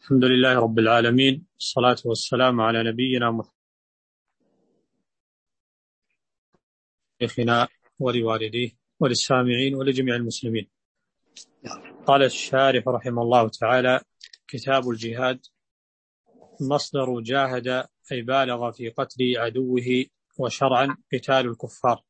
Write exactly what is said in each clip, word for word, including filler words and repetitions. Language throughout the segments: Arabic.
الحمد لله رب العالمين، الصلاة والسلام على نبينا محمد شيخنا ولوالديه وللسامعين ولجميع المسلمين. قال الشارح رحمه الله تعالى: كتاب الجهاد. مصدر جاهد أي بالغ في قتل عدوه، وشرعا قتال الكفار.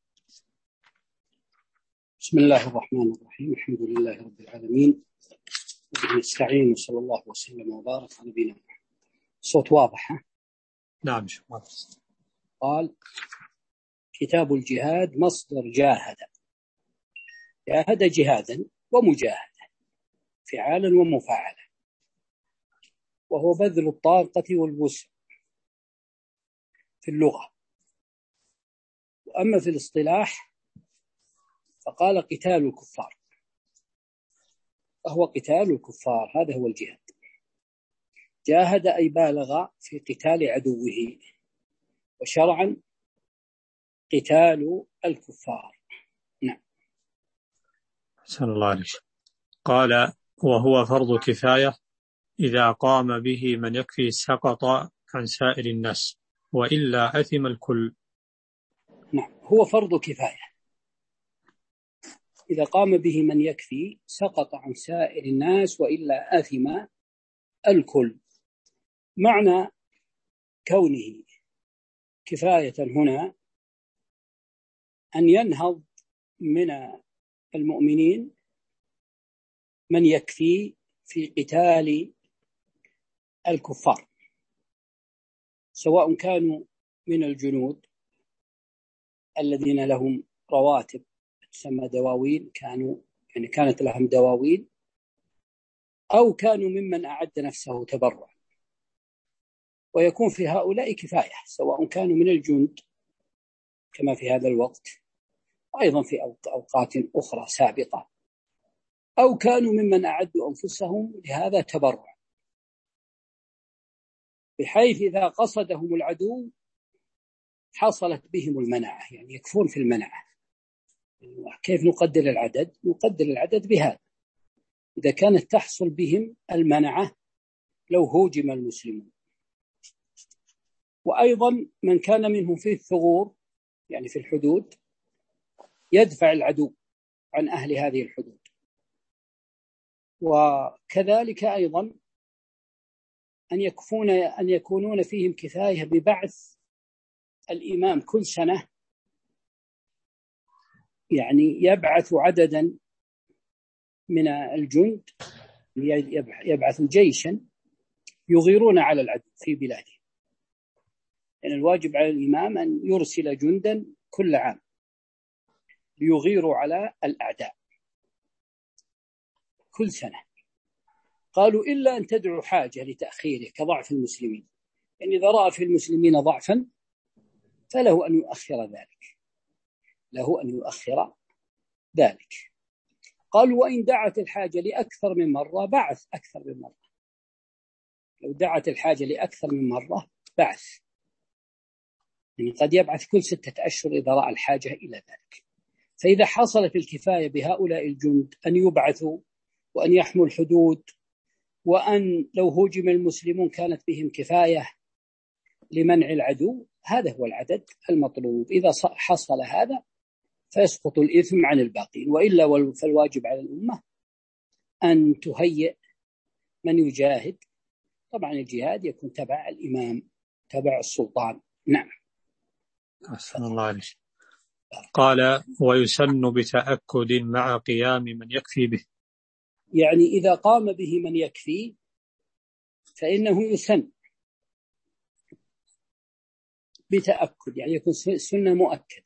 بسم الله الرحمن الرحيم. الحمد لله رب العالمين، نستعين وصلى الله وسلم وبارك على نبينا محمد. صوت واضح؟ ها؟ نعم شكرا. قال: كتاب الجهاد. مصدر جاهد. جاهد جهادا ومجاهدة، فعالا ومفاعلا، وهو بذل الطاقة والوسع في اللغة. وأما في الاصطلاح فقال قتال الكفار، وهو قتال الكفار، هذا هو الجهاد. جاهد أي بالغ في قتال عدوه، وشرعا قتال الكفار. نعم. أحسن الله عليك. قال: وهو فرض كفاية، إذا قام به من يكفي سقط عن سائر الناس، وإلا أثم الكل. نعم، هو فرض كفاية، إذا قام به من يكفي سقط عن سائر الناس، وإلا آثم الكل. معنى كونه كفاية هنا أن ينهض من المؤمنين من يكفي في قتال الكفار، سواء كانوا من الجنود الذين لهم رواتب تسمى دواوين، كانوا يعني كانت لهم دواوين، أو كانوا ممن أعد نفسه تبرع، ويكون في هؤلاء كفاية، سواء كانوا من الجند كما في هذا الوقت، وأيضا في أوقات أخرى سابقة، أو كانوا ممن أعدوا أنفسهم لهذا تبرع، بحيث إذا قصدهم العدو حصلت بهم المنعة، يعني يكفون في المنعة. كيف نقدر العدد؟ نقدر العدد بهذا: إذا كانت تحصل بهم المنعة لو هوجم المسلمون. وأيضا من كان منهم في الثغور، يعني في الحدود، يدفع العدو عن أهل هذه الحدود. وكذلك أيضا أن يكفون أن يكونون فيهم كفاية ببعث الإمام كل سنة، يعني يبعث عددا من الجند، يبعث جيشا يغيرون على العدو في بلاده. يعني الواجب على الإمام أن يرسل جندا كل عام ليغيروا على الأعداء كل سنة. قالوا: إلا أن تدعو حاجة لتأخيره كضعف المسلمين، يعني إذا رأى في المسلمين ضعفا فله أن يؤخر ذلك، له أن يؤخر ذلك. قالوا: وإن دعت الحاجة لأكثر من مرة بعث أكثر من مرة، لو دعت الحاجة لأكثر من مرة بعث، يعني قد يبعث كل ستة أشهر إذا رأى الحاجة إلى ذلك. فإذا حصلت الكفاية بهؤلاء الجند أن يبعثوا وأن يحموا الحدود، وأن لو هجم المسلمون كانت بهم كفاية لمنع العدو، هذا هو العدد المطلوب. إذا حصل هذا فيسقط الإثم عن الباقين، وإلا فالواجب على الأمة أن تهيئ من يجاهد. طبعا الجهاد يكون تبع الإمام، تبع السلطان. نعم. أحسن الله عليك. قال: ويسن بتأكد مع قيام من يكفي به. يعني إذا قام به من يكفي فإنه يسن بتأكد، يعني يكون سنة مؤكدة،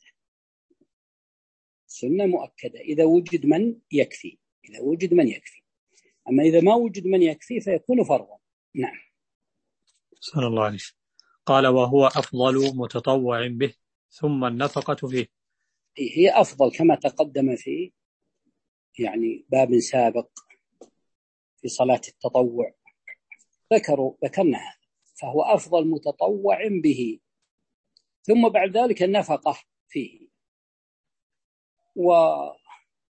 سنة مؤكدة إذا وجد من يكفي، إذا وجد من يكفي. أما إذا ما وجد من يكفي فيكون فرضا. نعم. صلى الله عليه. قال: وهو أفضل متطوع به، ثم النفقة فيه. هي أفضل كما تقدم في يعني باب سابق في صلاة التطوع، ذكروا ذكرنا هذا، فهو أفضل متطوع به، ثم بعد ذلك النفقة فيه.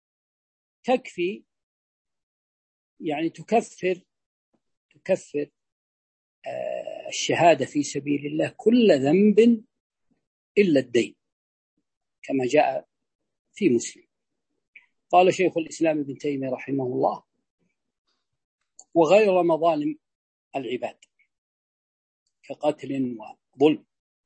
وتكفي يعني تكفر تكفر الشهادة في سبيل الله كل ذنب إلا الدين، كما جاء في مسلم. قال شيخ الإسلام ابن تيمية رحمه الله: وغير مظالم العباد كقتل وظلم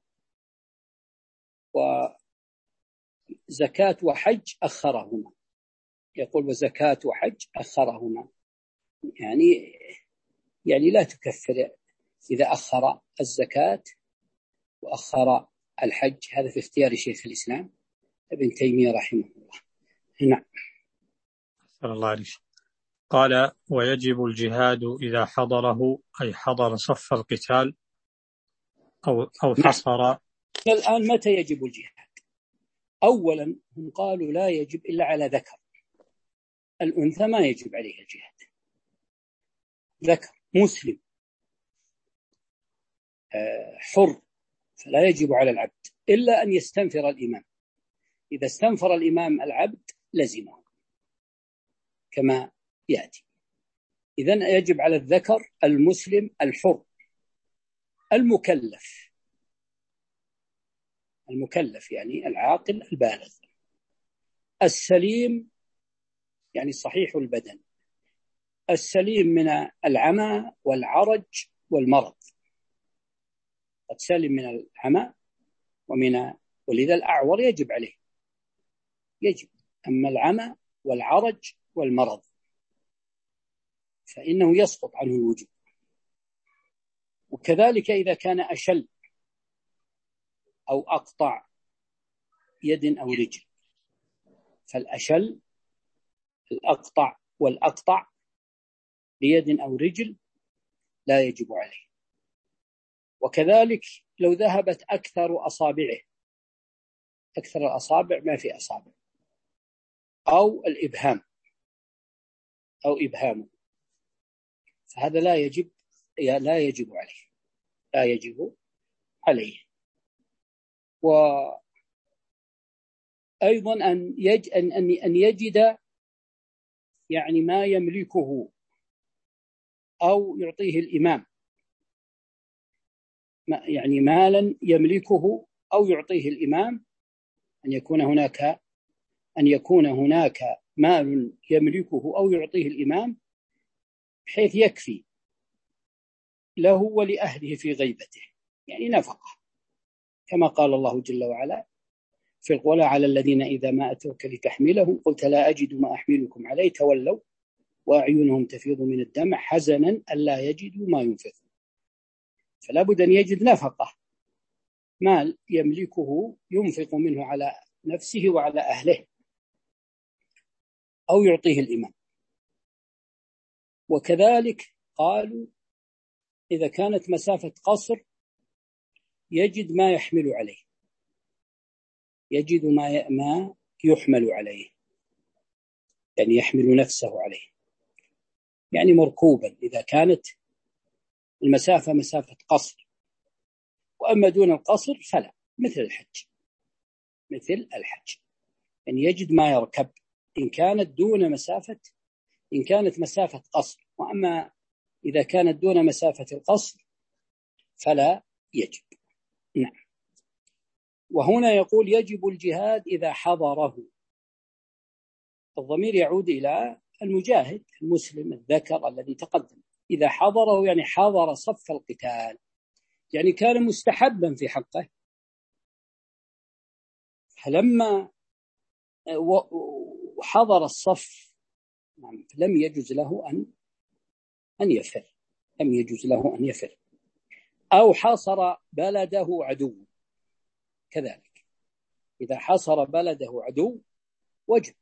وزكاة وحج أخرهما. يقول وزكاة وحج أخرهما، يعني يعني لا تكفر إذا أخر الزكاة وأخر الحج. هذا في اختيار شيخ الإسلام ابن تيمية رحمه الله. نعم. صلى الله عليه وسلم. قال: ويجب الجهاد إذا حضره، أي حضر صف القتال أو أو حصر. نعم. الآن متى يجب الجهاد؟ أولا هم قالوا لا يجب إلا على ذكر، الأنثى ما يجب عليها الجهاد. ذكر مسلم حر فلا يجب على العبد إلا أن يستنفر الإمام. إذا استنفر الإمام العبد لزمه كما يأتي. إذن يجب على الذكر المسلم الحر المكلف، المكلف يعني العاقل البالغ، السليم يعني صحيح البدن، السليم من العمى والعرج والمرض. قد سلم من العمى ومن ولذا الأعور يجب عليه يجب، أما العمى والعرج والمرض فإنه يسقط عنه الوجوب. وكذلك إذا كان أشل أو أقطع يد أو رجل، فالأشل الأقطع والأقطع بيد أو رجل لا يجب عليه. وكذلك لو ذهبت أكثر أصابعه، أكثر الأصابع ما في أصابع، أو الإبهام أو إبهامه، فهذا لا يجب لا يجب عليه لا يجب عليه. وأيضا أن يج أن أن يجد يعني ما يملكه أو يعطيه الإمام، يعني مالا يملكه أو يعطيه الإمام، أن يكون هناك أن يكون هناك مال يملكه أو يعطيه الإمام بحيث يكفي له ولأهله في غيبته، يعني نفقة، كما قال الله جل وعلا في القول: على الذين إذا ما أتوك لتحملهم قلت لا أجد ما أحملكم عليه تولوا وأعينهم تفيض من الدمع حزنا ألا يجدوا ما ينفقون. فلا بد أن يجد نفقة، مال يملكه ينفق منه على نفسه وعلى أهله أو يعطيه الإمام. وكذلك قالوا إذا كانت مسافة قصر يجد ما يحمل عليه، يجد ما ما يحمل عليه، يعني يحمل نفسه عليه، يعني مركوبا إذا كانت المسافة مسافة قصر. وأما دون القصر فلا، مثل الحج مثل الحج يعني يجد ما يركب إن كانت دون مسافة إن كانت مسافة قصر. وأما إذا كانت دون مسافة القصر فلا يجب. نعم. وهنا يقول يجب الجهاد إذا حضره، الضمير يعود إلى المجاهد المسلم الذكر الذي تقدم. إذا حضره يعني حضر صف القتال، يعني كان مستحبا في حقه، فلما حضر الصف لم يجوز له أن أن يفر لم يجوز له أن يفر أو حاصر بلده عدو. كذلك إذا حاصر بلده عدو وجب،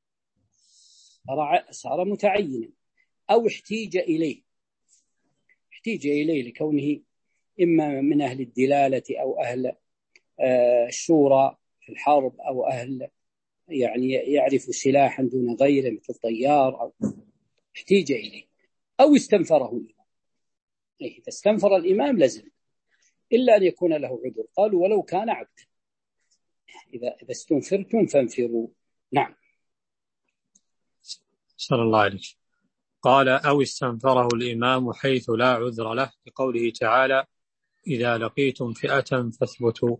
صار متعينا، أو احتيج إليه احتيج إليه لكونه إما من أهل الدلالة أو أهل الشورى في الحرب، أو أهل يعني يعرف سلاحا دون غيره مثل طيار، أو احتيج إليه أو استنفره الإمام. إذا استنفر الإمام لزم، إلا أن يكون له عذر. قالوا ولو كان عبدا، إذا إذا استنفرتم فانفروا. نعم. صلى الله عليه وسلم. قال: أو استنفره الإمام حيث لا عذر له، لقوله تعالى: إذا لقيتم فئة فاثبتوا،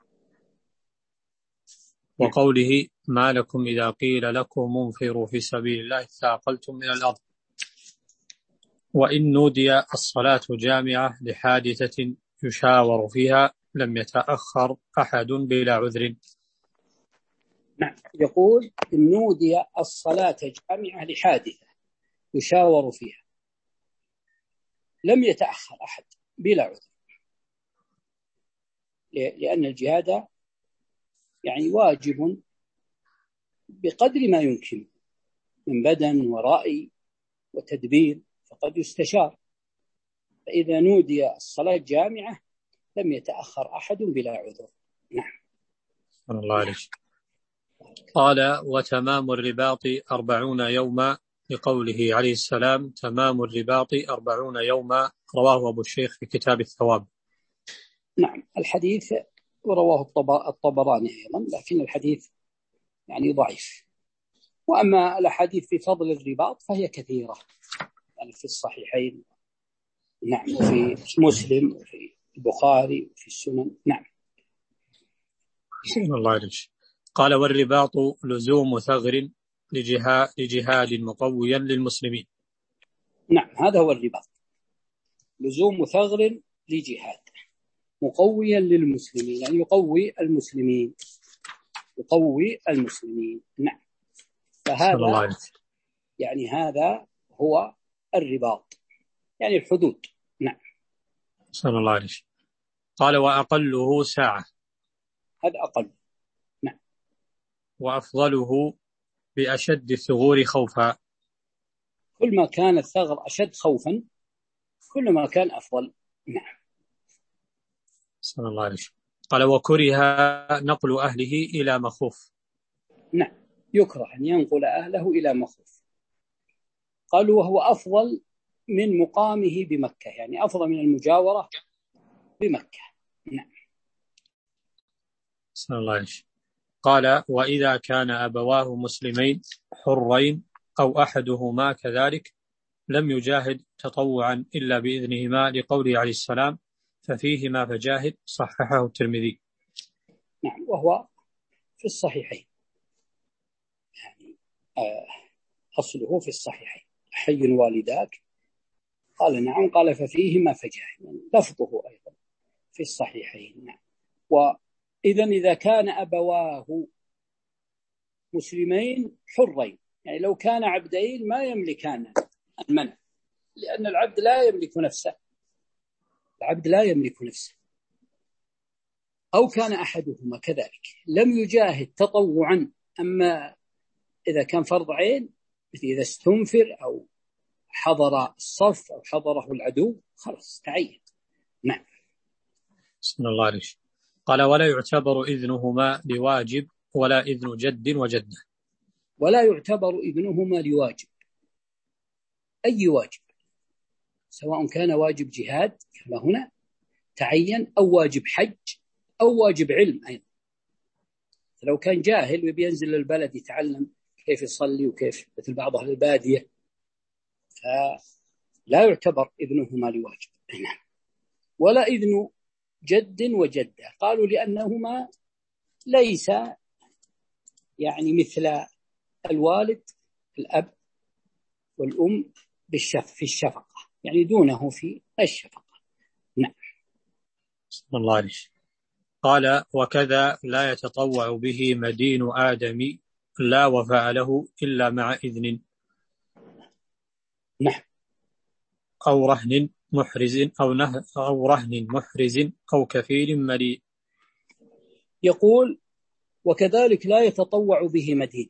وقوله ما لكم إذا قيل لكم انفروا في سبيل الله ثاقلتم من الأرض. وإن نودي الصلاة جامعة لحادثة يشاور فيها لم يتأخر أحد بلا عذر. نعم، يقول إن نودي الصلاة جامعة لحادثة يشاور فيها لم يتأخر أحد بلا عذر، لأن الجهاد يعني واجب بقدر ما يمكن من بدن ورأي وتدبير، فقد يستشار. فإذا نودي الصلاة جامعة لم يتأخر أحد بلا عذر. نعم. الله عليك. قال وتمام الرباط أربعون يوما، لقوله عليه السلام تمام الرباط أربعون يوما، رواه أبو الشيخ في كتاب الثواب. نعم، الحديث ورواه الطبراني أيضا، لكن الحديث يعني ضعيف. وأما الأحاديث في فضل الرباط فهي كثيرة، يعني في الصحيحين نعم، وفي مسلم وفي البخاري وفي السنن. نعم. بسم الله عليك. قال والرباط لزوم ثغر لجهاد, لجهاد مقويا للمسلمين. نعم، هذا هو الرباط، لزوم ثغر لجهاد مقويا للمسلمين، يعني يقوي المسلمين يقوي المسلمين. نعم، فهذا يعني هذا هو الرباط، يعني الحدود. نعم. صلى الله عليه. قال وأقله ساعة، هذا أقل. نعم. وأفضله بأشد الثغور خوفا. كل ما كان الثغر أشد خوفا كل ما كان أفضل. نعم. صلى الله عليه. قال وكره نقل أهله إلى مخوف. نعم، يكره أن ينقل أهله إلى مخوف. قالوا وهو أفضل من مقامه بمكة، يعني أفضل من المجاورة بمكة. نعم. صلى الله عليه. قال وإذا كان أبواه مسلمين حرين أو أحدهما كذلك لم يجاهد تطوعا إلا بإذنهما، لقوله عليه السلام ففيهما فجاهد، صححه الترمذي. نعم، وهو في الصحيحين، يعني آه أصله في الصحيحين حي والداك، قال نعم، قال ففيهما فجاهد، يعني لفظه أيضا في الصحيحين. نعم. وإذا إذا كان أبواه مسلمين حرين، يعني لو كان عبدين ما يملكان المنع، لأن العبد لا يملك نفسه، العبد لا يملك نفسه. أو كان أحدهما كذلك لم يجاهد تطوعا. أما إذا كان فرض عين، مثل إذا استنفر أو حضر الصف أو حضره العدو، خلاص تعين. نعم. بسم الله عليه. قال ولا يعتبر إذنهما لواجب ولا إذن جد وجدة. ولا يعتبر إذنهما لواجب، أي واجب، سواء كان واجب جهاد كما هنا تعين، أو واجب حج، أو واجب علم أيضا. لو كان جاهل وبينزل للبلد يتعلم كيف يصلي وكيف، مثل بعض أهل البادية، فلا يعتبر إذنهما لواجب. ولا إذن جد وجدة، قالوا لأنهما ليس يعني مثل الوالد الأب والأم بالشف في الشفقة، يعني دونه في الشفقة. نعم. بسم الله عليه. قال وكذا لا يتطوع به مدين آدم لا وفاء له إلا مع إذن. نعم. أو رهن محرز أو نه أو رهن محرز أو كفيل مليء. يقول وكذلك لا يتطوع به مدين،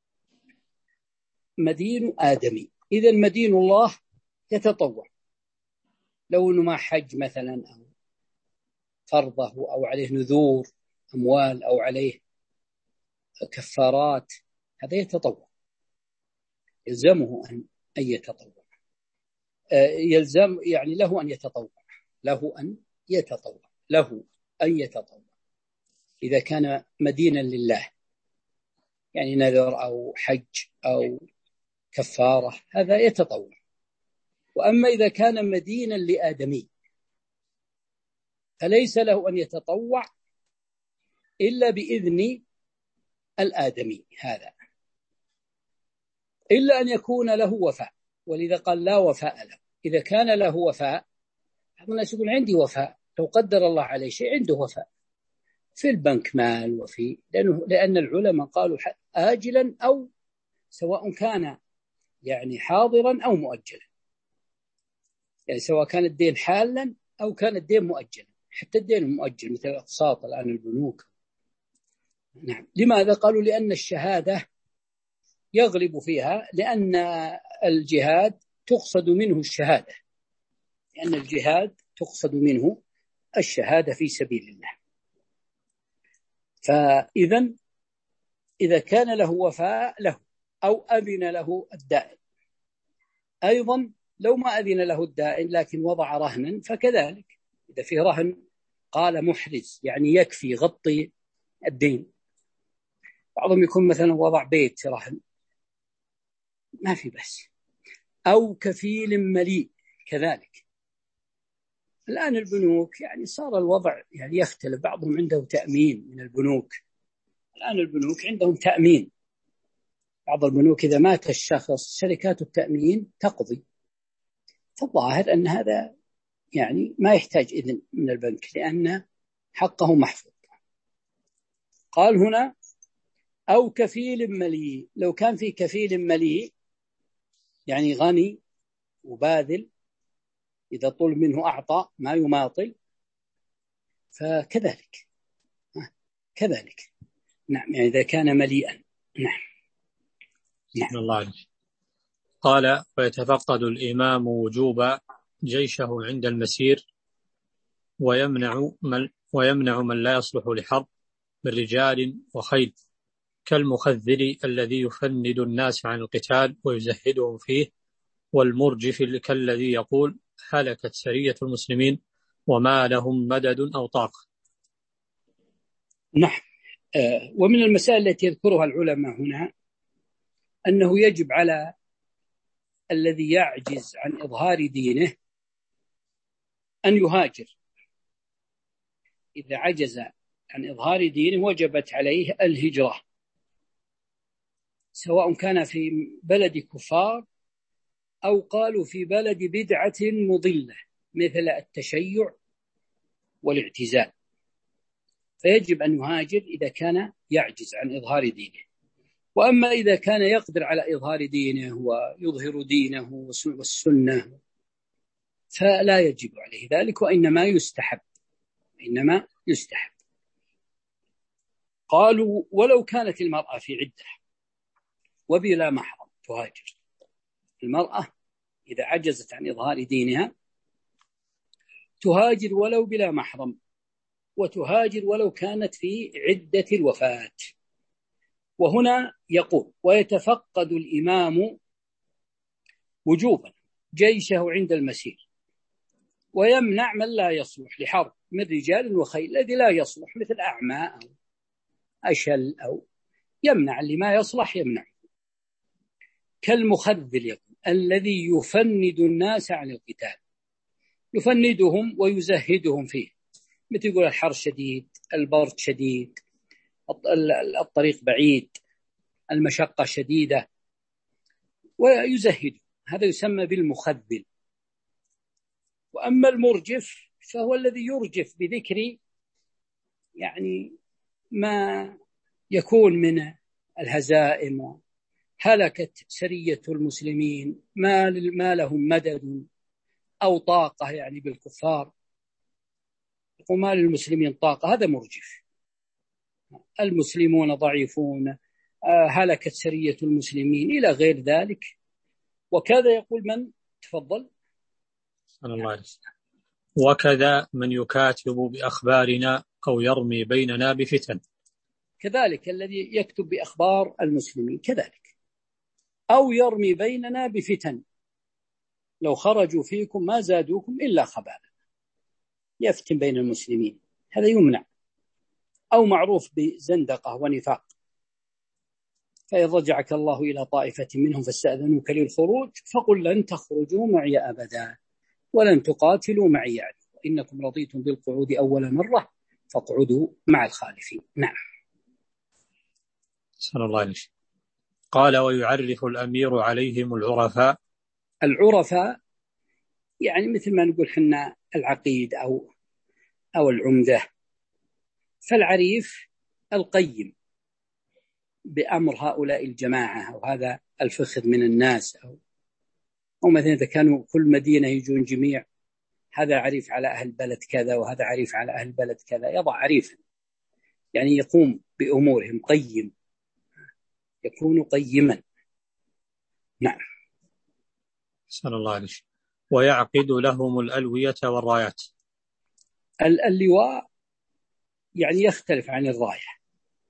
مدين آدمي. إذا مدين الله يتطوع، لو أنه ما حج مثلا أو فرضه أو عليه نذور أموال أو عليه كفارات، هذا يتطوع، يلزمه أن يتطوع، يلزم يعني له أن يتطوع له أن يتطوع له أن يتطوع إذا كان مدينا لله، يعني نذر أو حج أو كفارة، هذا يتطوع. وأما إذا كان مدينا لآدمي فليس له أن يتطوع إلا بإذن الآدمي هذا، إلا أن يكون له وفاء، ولذا قال لا وفاء له. إذا كان له وفاء، بعض الناس يقول عندي وفاء، لو قدر الله عليه شيء عنده وفاء في البنك مال وفي، لأنه لأن العلماء قالوا آجلا أو سواء كان يعني حاضرا أو مؤجلا، يعني سواء كان الدين حالا أو كان الدين مؤجلا، حتى الدين المؤجل مثل الأقساط الآن البنوك. نعم. لماذا؟ قالوا لأن الشهادة يغلب فيها، لأن الجهاد تقصد منه الشهادة، لأن الجهاد تقصد منه الشهادة في سبيل الله. فإذا إذا كان له وفاء له أو أذن له الدائن، أيضا لو ما أذن له الدائن لكن وضع رهنا فكذلك، إذا فيه رهن قال محرز يعني يكفي يغطي الدين. بعضهم يكون مثلا وضع بيت رهن ما في بس، أو كفيل مليء كذلك. الآن البنوك يعني صار الوضع يعني يختلف، بعضهم عنده تأمين من البنوك، الآن البنوك عندهم تأمين، بعض البنوك إذا مات الشخص شركات التأمين تقضي. فالظاهر أن هذا يعني ما يحتاج إذن من البنك لأن حقه محفوظ. قال هنا أو كفيل مليء، لو كان في كفيل مليء يعني غني وباذل، إذا طلب منه أعطى ما يماطل، فكذلك كذلك. نعم، يعني إذا كان مليئا. نعم. نعم. الله عليك. قال ويتفقد الإمام وجوب جيشه عند المسير، ويمنع من, ويمنع من لا يصلح لحرب من رجال وخيل، كالمخذل الذي يفند الناس عن القتال ويزهدهم فيه، والمرجف كالذي يقول هلكت سرية المسلمين وما لهم مدد أو طاقة. نعم. آه ومن المسائل التي يذكرها العلماء هنا أنه يجب على الذي يعجز عن إظهار دينه أن يهاجر. إذا عجز عن إظهار دينه وجبت عليه الهجرة، سواء كان في بلد كفار أو قالوا في بلد بدعة مضلة مثل التشيع والاعتزال، فيجب أن يهاجر إذا كان يعجز عن إظهار دينه. وأما إذا كان يقدر على إظهار دينه ويظهر دينه والسنة فلا يجب عليه ذلك، وإنما يستحب إنما يستحب. قالوا ولو كانت المرأة في عدة وبلا محرم تهاجر. المرأة إذا عجزت عن إظهار دينها تهاجر ولو بلا محرم، وتهاجر ولو كانت في عدة الوفاة. وهنا يقول ويتفقد الإمام وجوبا جيشه عند المسير، ويمنع من لا يصلح لحرب من رجال وخيل، الذي لا يصلح مثل أعمى أو أشل أو يمنع اللي ما يصلح يمنع. كالمخذل يقول الذي يفند الناس عن القتال، يفندهم ويزهدهم فيه، مثل يقول الحر شديد، البرد شديد، الطريق بعيد، المشقة شديدة، ويزهد، هذا يسمى بالمخذل. وأما المرجف فهو الذي يرجف بذكر يعني ما يكون من الهزائم، هلكت سرية المسلمين، ما, ما لهم مدد أو طاقة يعني بالكفار، وما للمسلمين طاقة، هذا مرجف. المسلمون ضعيفون، هلكت سرية المسلمين إلى غير ذلك. وكذا يقول من تفضل الله عليه. وكذا من يكاتب بأخبارنا أو يرمي بيننا بفتن، كذلك الذي يكتب بأخبار المسلمين كذلك، أو يرمي بيننا بفتن، لو خرجوا فيكم ما زادوكم إلا خبالا، يفتن بين المسلمين، هذا يمنع. أو معروف بزندقة ونفاق، فإن رجعك الله إلى طائفة منهم فاستأذنوك للخروج فقل لن تخرجوا معي أبدا ولن تقاتلوا معي عدوا إنكم رضيتم بالقعود أول مرة فاقعدوا مع الخالفين. نعم. صلى الله عليه وسلم. قال ويعرف الأمير عليهم العرفاء. العرفاء يعني مثل ما نقول حنا العقيد أو أو العمدة. فالعريف القيم بأمر هؤلاء الجماعة أو هذا الفخذ من الناس، أو أو مثلا إذا كانوا كل مدينة يجون جميع، هذا عريف على أهل بلد كذا وهذا عريف على أهل بلد كذا، يضع عريفا يعني يقوم بأمورهم، قيم، يكون قيما. نعم. صلى الله عليه وسلم. ويعقد لهم الألوية والرايات. اللواء يعني يختلف عن الراية.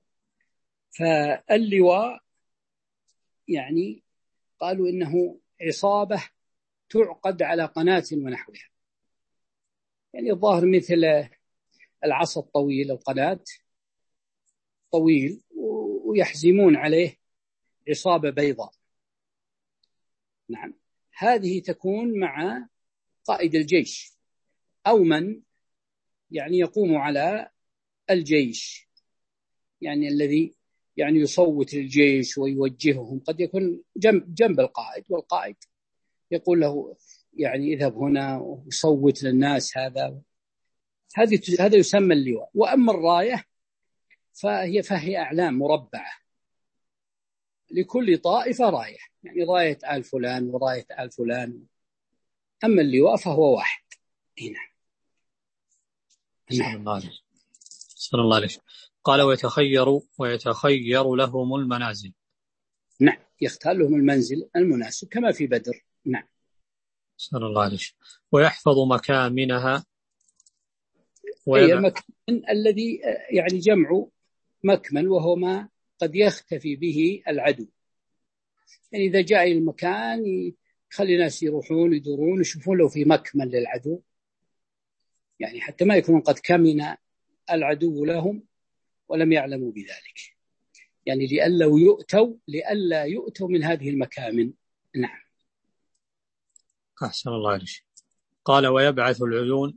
فاللواء يعني قالوا إنه عصابة تعقد على قناة ونحوها، يعني الظاهر مثل العصا الطويل، القناة طويل ويحزمون عليه عصابة بيضاء. نعم. هذه تكون مع قائد الجيش أو من يعني يقوم على الجيش، يعني الذي يعني يصوت الجيش ويوجههم، قد يكون جنب, جنب القائد، والقائد يقول له يعني اذهب هنا وصوت للناس. هذا هذه هذا يسمى اللواء. وأما الراية فهي فهي أعلام مربعة، لكل طائفة راية، يعني راية آل فلان وراية آل فلان. أما اللواء فهو واحد. هنا. صلى الله عليه وسلم. صلى الله عليه وسلم. قال ويتخير ويتخير لهم المنازل. نعم، يختار لهم المنزل المناسب كما في بدر. نعم. صلى الله عليه وسلم. ويحفظ مكامنها. أي المكمن الذي يعني جمع مكمن، وهو ما قد يختفي به العدو. يعني إذا جاء إلى المكان يخلي الناس يروحون يدورون يشوفون لو في مكمن للعدو، يعني حتى ما يكون قد كمن العدو لهم ولم يعلموا بذلك، يعني لئلا يؤتوا لئلا يؤتوا من هذه المكامن. نعم. أحسن الله عليك. قال ويبعث العيون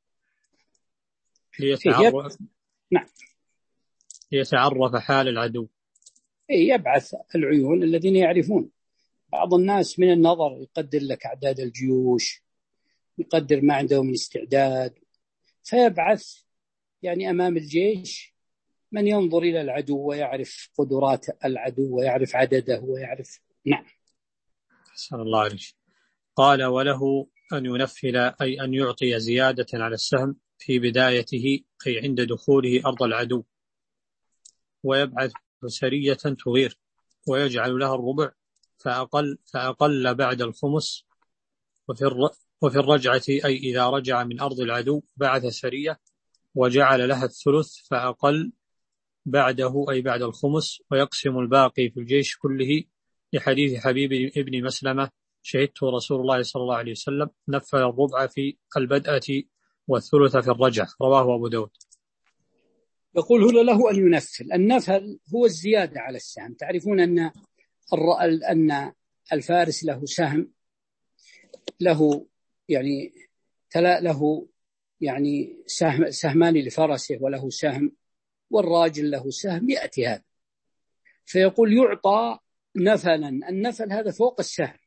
ليتعرف. نعم. ليتعرف حال العدو. يبعث العيون الذين يعرفون. بعض الناس من النظر يقدر لك أعداد الجيوش، يقدر ما عنده من استعداد، فيبعث يعني أمام الجيش من ينظر إلى العدو ويعرف قدرات العدو ويعرف عدده ويعرف. نعم. أحسن الله عليك. قال وله أن ينفل، أي أن يعطي زيادة على السهم في بدايته، أي عند دخوله أرض العدو، ويبعث سرية تغير ويجعل لها الربع فأقل, فأقل بعد الخمس. وفي, الر... وفي الرجعة، أي إذا رجع من أرض العدو بعث سرية وجعل لها الثلث فأقل بعده، أي بعد الخمس، ويقسم الباقي في الجيش كله، لحديث حبيب ابن مسلمة شهدت رسول الله صلى الله عليه وسلم نفل الربع في البدءة والثلث في الرجع، رواه أبو داود. يقول هنا له أن ينفل. النفل هو الزيادة على السهم. تعرفون أن أن الفارس له سهم، له يعني له يعني سهم سهمان لفرسه وله سهم، والراجل له سهم، يأتي هذا فيقول يعطى نفلا. النفل هذا فوق السهم.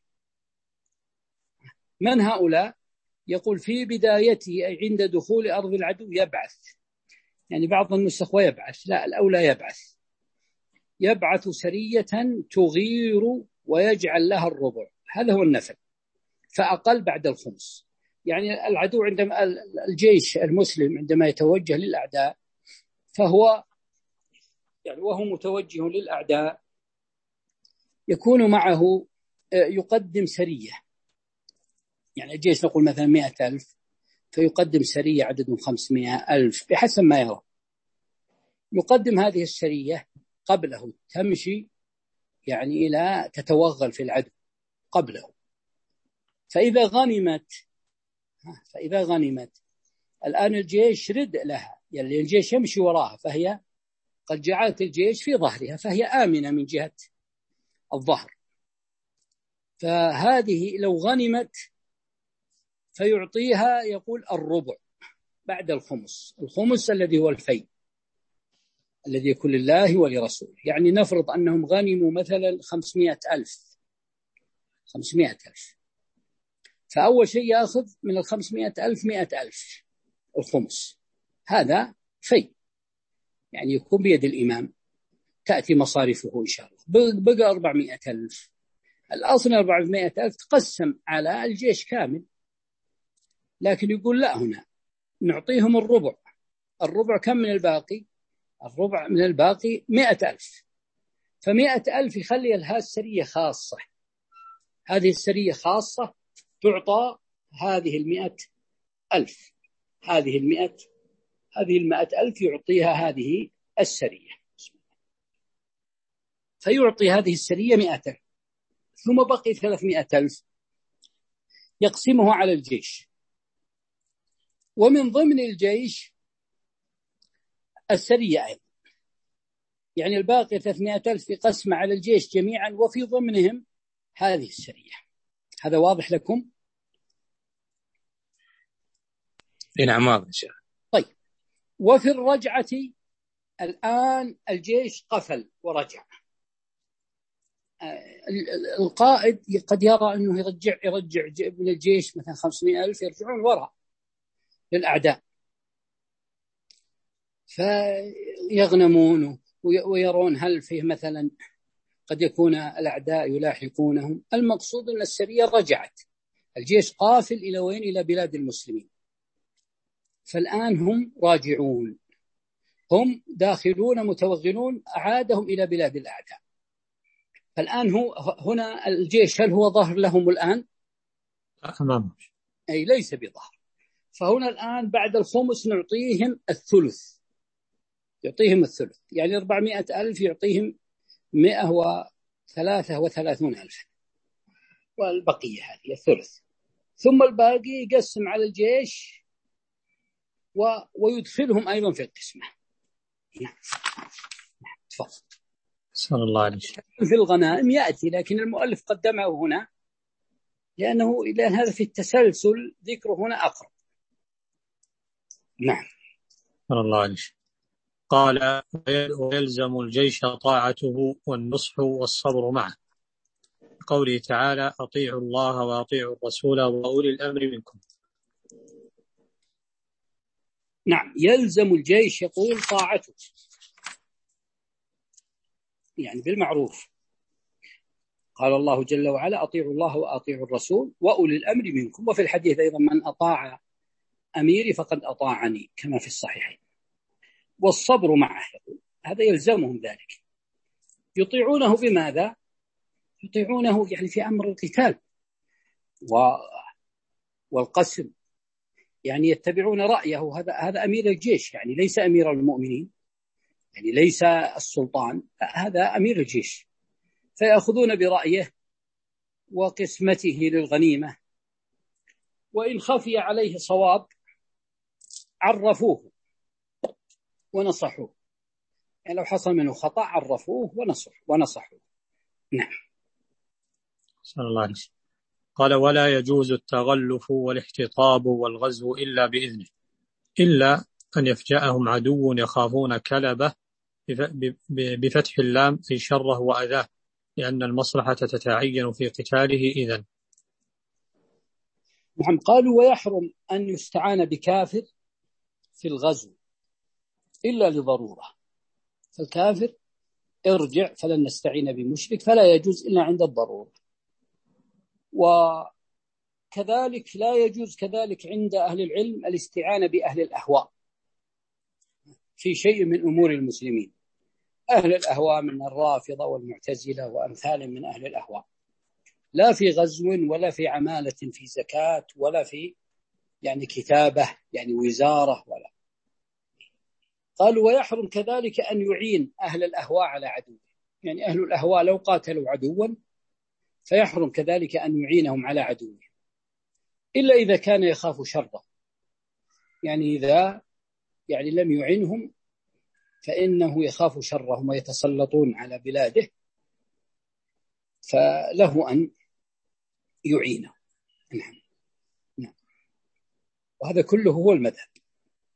من هؤلاء؟ يقول في بدايته أي عند دخول أرض العدو يبعث، يعني بعض النسخ ويبعث، لا، الأولى يبعث. يبعث سرية تغير ويجعل لها الربع، هذا هو النفل، فأقل بعد الخمس. يعني العدو عندما الجيش المسلم عندما يتوجه للأعداء فهو يعني وهو متوجه للأعداء يكون معه يقدم سرية، يعني الجيش نقول مثلا مئة ألف فيقدم سرية عددهم خمسمائة ألف بحسب ما يرى. يقدم هذه السرية قبله، تمشي يعني إلى تتوغل في العدو قبله، فإذا غنمت فإذا غنمت الآن الجيش رد لها، يعني الجيش يمشي وراها، فهي قد جعلت الجيش في ظهرها، فهي آمنة من جهة الظهر. فهذه لو غنمت فيعطيها يقول الربع، بعد الخمس. الخمس الذي هو الفيء الذي يكون لله ولرسوله. يعني نفرض أنهم غنموا مثلا خمسمائة ألف خمسمائة ألف، فأول شيء يأخذ من الخمسمائة ألف مائة ألف الخمس، هذا فيء يعني يكون بيد الإمام، تأتي مصارفه إن شاء الله. بقى أربعمائة ألف، الأصل أربعمائة ألف تقسم على الجيش كامل، لكن يقول لا، هنا نعطيهم الربع. الربع كم من الباقي؟ الربع من الباقي مائة ألف، فمائة ألف يخلي لها السرية خاصة. هذه السرية خاصة تعطى هذه المائة ألف، هذه المائة هذه المائة ألف يعطيها هذه السرية، فيعطي هذه السرية مائة ألف، ثم بقي ثلاثمائة ألف يقسمه على الجيش. ومن ضمن الجيش السرية أيضا، يعني الباقي ثلاثمائة ألف يقسم على الجيش جميعا، وفي ضمنهم هذه السرية. هذا واضح لكم؟ نعم واضح. طيب، وفي الرجعة الآن الجيش قفل ورجع، القائد قد يرى أنه يرجع يرجع من الجيش مثلا خمسمائة ألف يرجعون وراء للأعداء، فيغنمون ويرون هل فيه مثلا قد يكون الأعداء يلاحقونهم. المقصود أن السرية رجعت، الجيش قافل إلى وين؟ إلى بلاد المسلمين، فالآن هم راجعون، هم داخلون متوغلون، أعادهم إلى بلاد الأعداء. فالآن هو هنا الجيش هل هو ظهر لهم الآن؟ أمامهم أي ليس بظهر. فهنا الآن بعد الخمس نعطيهم الثلث، يعطيهم الثلث، يعني أربعمائة ألف يعطيهم مئة وثلاثة وثلاثون ألف، والبقية هذه الثلث، ثم الباقي يقسم على الجيش و... ويدخلهم أيضا في القسمة. نعم تفضل. صلى الله عليه وسلم. في الغنائم يأتي، لكن المؤلف قدمه هنا لأنه لأن هذا في التسلسل ذكره هنا أقرب. نعم. صلى الله عليه وسلم. قال: ويلزم الجيش طاعته والنصح والصبر معه، قوله تعالى: أطيعوا الله وأطيعوا الرسول وأولي الأمر منكم. نعم، يلزم الجيش يقول طاعته، يعني بالمعروف. قال الله جل وعلا: أطيعوا الله وأطيعوا الرسول وأولي الأمر منكم. وفي الحديث أيضا: من أطاع أميري فقد أطاعني، كما في الصحيحين. والصبر معه، هذا يلزمهم ذلك. يطيعونه بماذا؟ يطيعونه يعني في أمر القتال و... والقسم، يعني يتبعون رأيه. هذا هذا أمير الجيش، يعني ليس أمير المؤمنين، يعني ليس السلطان، هذا أمير الجيش، فيأخذون برأيه وقسمته للغنيمة. وإن خفي عليه صواب عرفوه ونصحوه، يعني لو حصل منه خطأ عرفوه ونصح ونصحوه. نعم. صلى الله عليه وسلم. قال: ولا يجوز التغلف والاحتطاب والغزو إلا بإذنه، إلا أن يفجأهم عدو يخافون كلبه بفتح اللام في شره وأذاه، لأن المصلحة تتعين في قتاله إذن. نعم. قالوا: ويحرم أن يستعان بكافر في الغزو إلا لضرورة، فالكافر ارجع فلن نستعين بمشرك، فلا يجوز إلا عند الضرورة. وكذلك لا يجوز كذلك عند أهل العلم الاستعانة بأهل الأهواء في شيء من أمور المسلمين. أهل الأهواء من الرافضة والمعتزلة وأمثال من أهل الأهواء، لا في غزو ولا في عمالة في زكاة ولا في يعني كتابة يعني وزارة ولا. قالوا: ويحرم كذلك أن يعين أهل الأهواء على عدو، يعني أهل الأهواء لو قاتلوا عدوا فيحرم كذلك أن يعينهم على عدوه، إلا إذا كان يخاف شره، يعني إذا يعني لم يعنهم فإنه يخاف شرهم ويتسلطون على بلاده، فله أن يعينه. نعم. نعم. وهذا كله هو المذهب.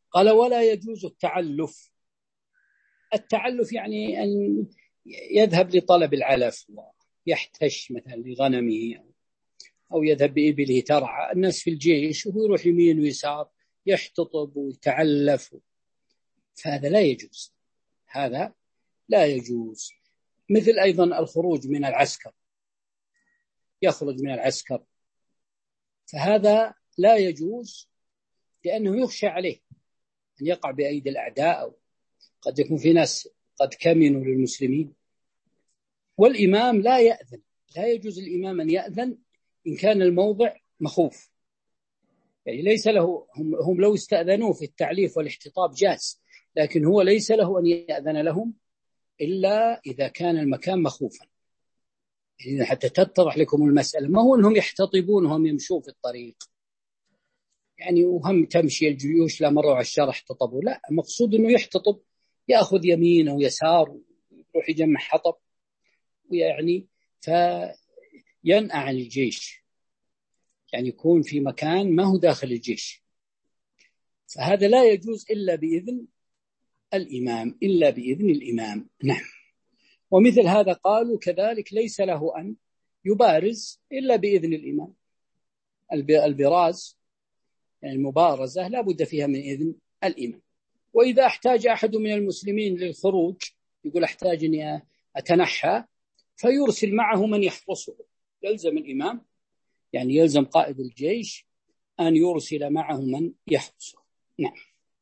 قال ولا يجوز التعلف. التعلف يعني أن يذهب لطلب العلف ويحتش مثلا لغنمه، أو يذهب بإبله ترعى. الناس في الجيش وهو يروح يمين ويسار يحتطب ويتعلف، فهذا لا يجوز، هذا لا يجوز. مثل أيضا الخروج من العسكر، يخرج من العسكر، فهذا لا يجوز، لأنه يخشى عليه أن يقع بأيدي الأعداء، أو قد يكون في ناس قد كمنوا للمسلمين. والإمام لا يأذن، لا يجوز الإمام أن يأذن إن كان الموضع مخوف، يعني ليس له، هم, هم لو استأذنوه في التعليف والاحتطاب جاز، لكن هو ليس له أن يأذن لهم إلا إذا كان المكان مخوفا. يعني حتى تتضح لكم المسألة، ما هو أنهم يحتطبون وهم يمشون في الطريق، يعني وهم تمشي الجيوش لا مروا على الشارع احتطبوا، لا، المقصود أنه يحتطب، يأخذ يمين ويسار ويروح يجمع حطب، ويعني فينأى عن الجيش، يعني يكون في مكان ما هو داخل الجيش، فهذا لا يجوز إلا بإذن الإمام، إلا بإذن الإمام. نعم. ومثل هذا قالوا كذلك ليس له أن يبارز إلا بإذن الإمام. البراز يعني المبارزة لا بد فيها من إذن الإمام. وإذا احتاج أحد من المسلمين للخروج، يقول احتاج أن أتنحى، فيرسل معه من يحرسه. يلزم الإمام، يعني يلزم قائد الجيش أن يرسل معه من يحرسه. نعم.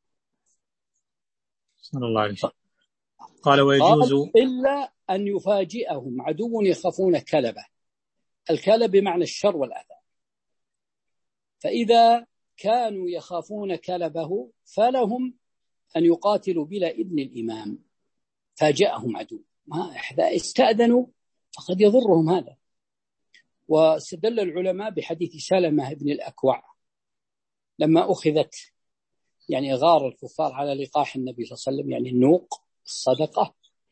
صلى الله عليه وسلم. قال ويجوز قال إلا أن يفاجئهم عدو يخافون كلبه. الكلب بمعنى الشر والأذى، فإذا كانوا يخافون كلبه فلهم أن يقاتلوا بلا إذن الإمام. فاجأهم عدو، ما إذا استأذنوا فقد يضرهم هذا. واستدل العلماء بحديث سلمة بن الأكوع لما أخذت يعني غار الكفار على لقاح النبي صلى الله عليه وسلم، يعني النوق الصدقة،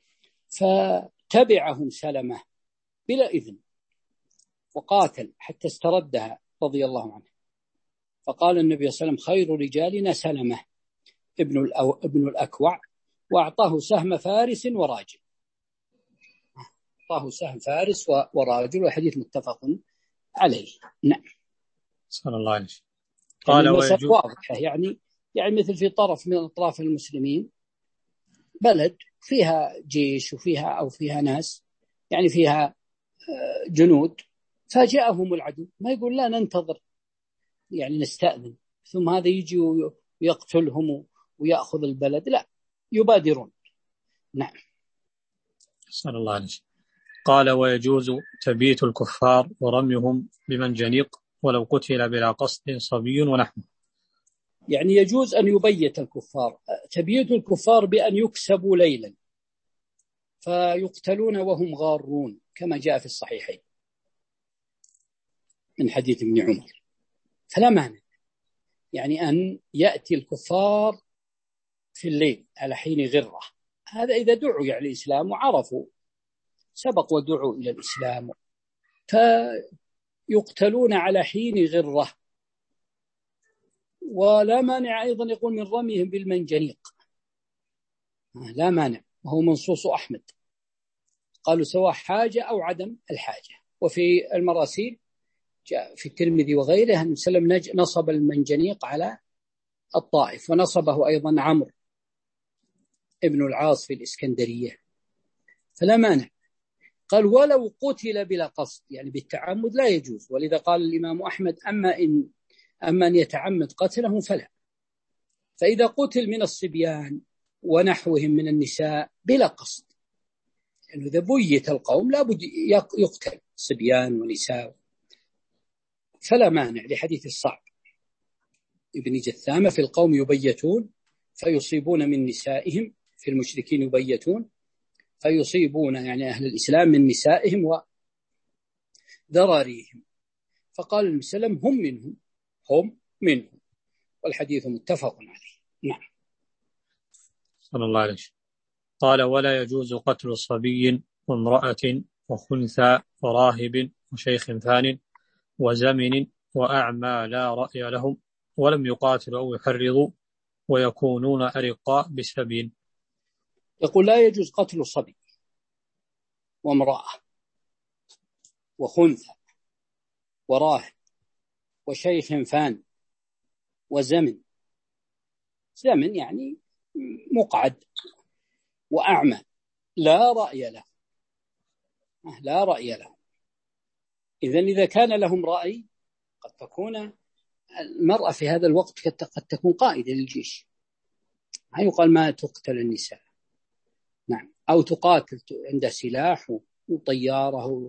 فتبعهم سلمة بلا إذن وقاتل حتى استردها رضي الله عنه. فقال النبي صلى الله عليه وسلم خير رجالنا سلمة ابن, الأو... ابن الأكوع، وأعطاه سهم فارس وراجل، أعطاه سهم فارس وراجل، وحديث متفق عليه. نعم. صلى الله عليه وسلم. قال يعني ويجوز واضحة، يعني يعني مثل في طرف من أطراف المسلمين بلد فيها جيش وفيها أو فيها ناس يعني فيها جنود، فجاءهم العدو، ما يقول لا ننتظر يعني نستأذن ثم هذا يجي ويقتلهم ويأخذ البلد، لا، يبادرون. نعم. صلى الله عليه وسلم. قال ويجوز تبييت الكفار ورميهم بمنجنيق ولو قتل بلا قصد صبي ونحوه. يعني يجوز أن يبيت الكفار، تبييت الكفار بأن يكسبوا ليلا فيقتلون وهم غارون، كما جاء في الصحيحين من حديث ابن عمر. فلا مانع يعني أن يأتي الكفار في الليل على حين غرة، هذا إذا دعوا يعني الإسلام وعرفوا سبق ودعوا إلى الإسلام، فيقتلون على حين غرة. ولا مانع أيضا يقول من رميهم بالمنجنيق، لا مانع، وهو منصوص أحمد، قالوا سواء حاجة أو عدم الحاجة. وفي المراسيل جاء في الترمذي وغيره أن سلم نصب المنجنيق على الطائف، ونصبه أيضا عمرو ابن العاص في الإسكندرية، فلا مانع. قال ولو قتل بلا قصد، يعني بالتعمد لا يجوز. ولذا قال الإمام أحمد أما إن أما أن يتعمد قتلهم فلا. فإذا قتل من الصبيان ونحوهم من النساء بلا قصد، لأنه يعني إذا بيت القوم لا بد يقتل صبيان ونساء، فلا مانع لحديث الصعب ابن جثامة في القوم يبيتون فيصيبون من نسائهم، في المشركين يبيتون فيصيبون يعني أهل الإسلام من نسائهم وذراريهم. فقال المسلم هم منهم، هم منهم، والحديث متفق عليه. نعم. صلى الله عليه وسلم. قال ولا يجوز قتل صبي وامرأة وخنثى وراهب وشيخ ثان وزمن وأعمى لا رأي لهم ولم يقاتلوا أو يحرضوا ويكونون أرقاء بسبيل. يقول لا يجوز قتل صبي وامرأة وخنثى وراهب وشيخ فان وزمن، زمن يعني مقعد، وأعمى لا رأي له، لا رأي له. إذن إذا كان لهم رأي قد تكون المرأة في هذا الوقت قد تكون قائدة للجيش، ما يقال ما تقتل النساء، نعم، أو تقاتل عند سلاح وطيارة.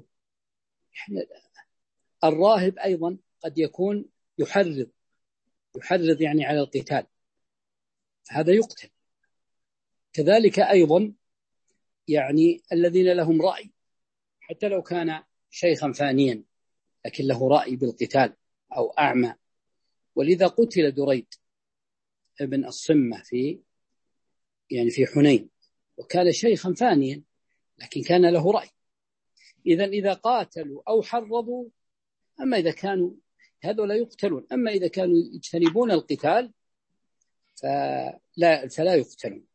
الراهب أيضا قد يكون يحرض يحرض يعني على القتال، فهذا يقتل. كذلك أيضا يعني الذين لهم رأي، حتى لو كان شيخا فانيا لكن له رأي بالقتال أو أعمى. ولذا قتل دريد ابن الصمة في يعني في حنين، وكان شيخا فانيا لكن كان له رأي. إذن إذا قاتلوا أو حرضوا، أما إذا كانوا هذول لا يقتلون، أما إذا كانوا يجتنبون القتال فلا, فلا يقتلون.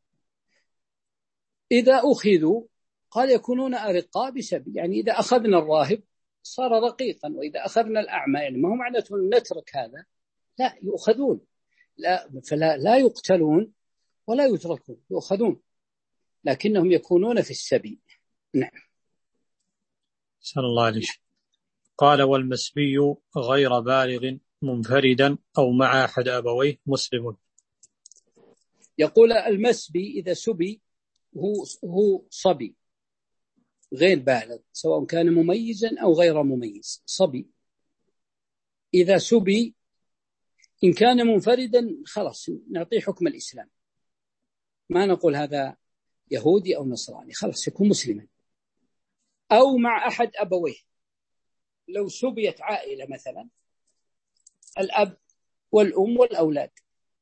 إذا أخذوا قال يكونون أرقاء بسبب، يعني إذا أخذنا الراهب صار رقيقا، وإذا أخذنا الأعمى يعني ما هو معناته نترك هذا، لا، يؤخذون، لا فلا لا يقتلون ولا يتركون، يؤخذون لكنهم يكونون في السبي. نعم. صلى الله عليه وسلم. قال والمسبي غير بالغ منفردا أو مع أحد أبويه مسلم. يقول المسبي إذا سبي هو هو صبي غير بالغ، سواء كان مميزا أو غير مميز، صبي إذا سبي إن كان منفردا خلاص نعطيه حكم الإسلام، ما نقول هذا يهودي أو نصراني، خلاص يكون مسلما. أو مع أحد أبويه، لو سبيت عائلة مثلا الأب والأم والأولاد،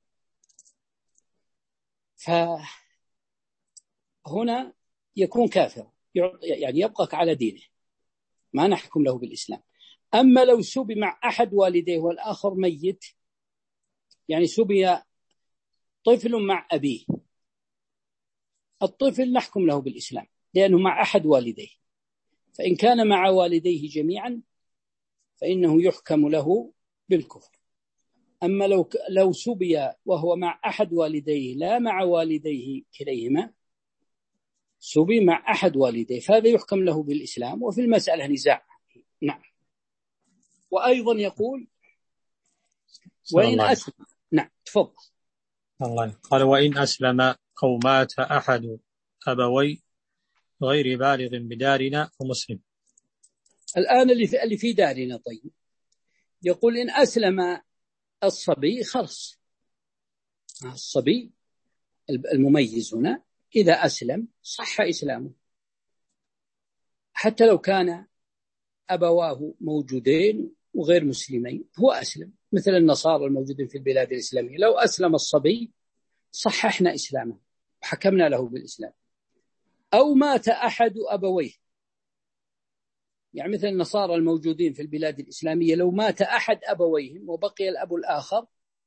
فهنا يكون كافر، يعني يبقى على دينه، ما نحكم له بالإسلام. أما لو سبي مع أحد والديه والآخر ميت، يعني سبي طفل مع أبيه، الطفل نحكم له بالإسلام لأنه مع أحد والديه، فإن كان مع والديه جميعا فإنه يحكم له بالكفر. أما لو لو سبي وهو مع أحد والديه لا مع والديه كليهما، سبي مع أحد والديه، فهذا يحكم له بالإسلام، وفي المسألة نزاع. نعم. وأيضا يقول وإن أسلم، نعم تفضل. الله قال وإن أسلم أو مات أحد أبوي غير بالغ بدارنا ومسلم. الآن اللي في, اللي في دارنا، طيب يقول إن أسلم الصبي خلص، الصبي المميز هنا إذا أسلم صح إسلامه، حتى لو كان أبواه موجودين وغير مسلمين هو أسلم، مثل النصارى الموجودين في البلاد الإسلامية، لو أسلم الصبي صححنا إسلامه وحكمنا له بالإسلام. أو مات أحد أبويه، يعني مثل النصارى الموجودين في البلاد الإسلامية لو مات أحد أبويهم وبقي الأب الآخر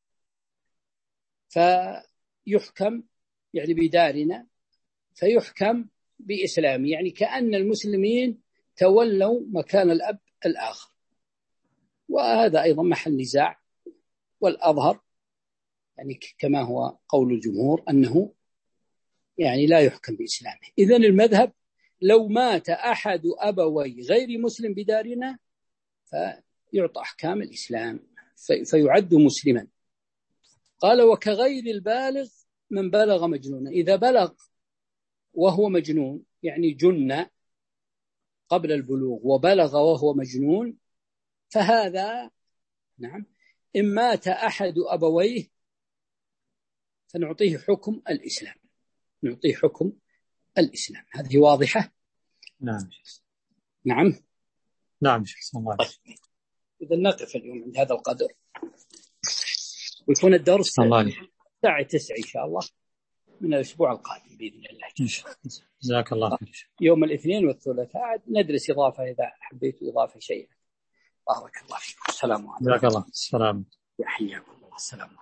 فيحكم يعني بدارنا، فيحكم بإسلام، يعني كأن المسلمين تولوا مكان الأب الآخر. وهذا أيضا محل نزاع، والأظهر يعني كما هو قول الجمهور أنه يعني لا يحكم بإسلامه. إذن المذهب لو مات أحد أبوي غير مسلم بدارنا فيعطى أحكام الإسلام فيعد مسلما. قال وكغير البالغ من بلغ مجنونا، إذا بلغ وهو مجنون يعني جن قبل البلوغ وبلغ وهو مجنون، فهذا نعم إن مات أحد أبويه فنعطيه حكم الإسلام، نعطيه حكم الإسلام. هذه واضحة؟ نعم نعم نعم شخص الله. إذا نقف اليوم عند هذا القدر، ويكون الدرس الساعة تسعة إن شاء الله من الأسبوع القادم بإذن الله. جزاك الله خير. يوم الاثنين والثلاثاء ندرس إضافة إذا حبيت إضافة شيئا. بارك الله فيكم. السلام عليكم. جزاك الله. السلام. يحييكم الله. السلام.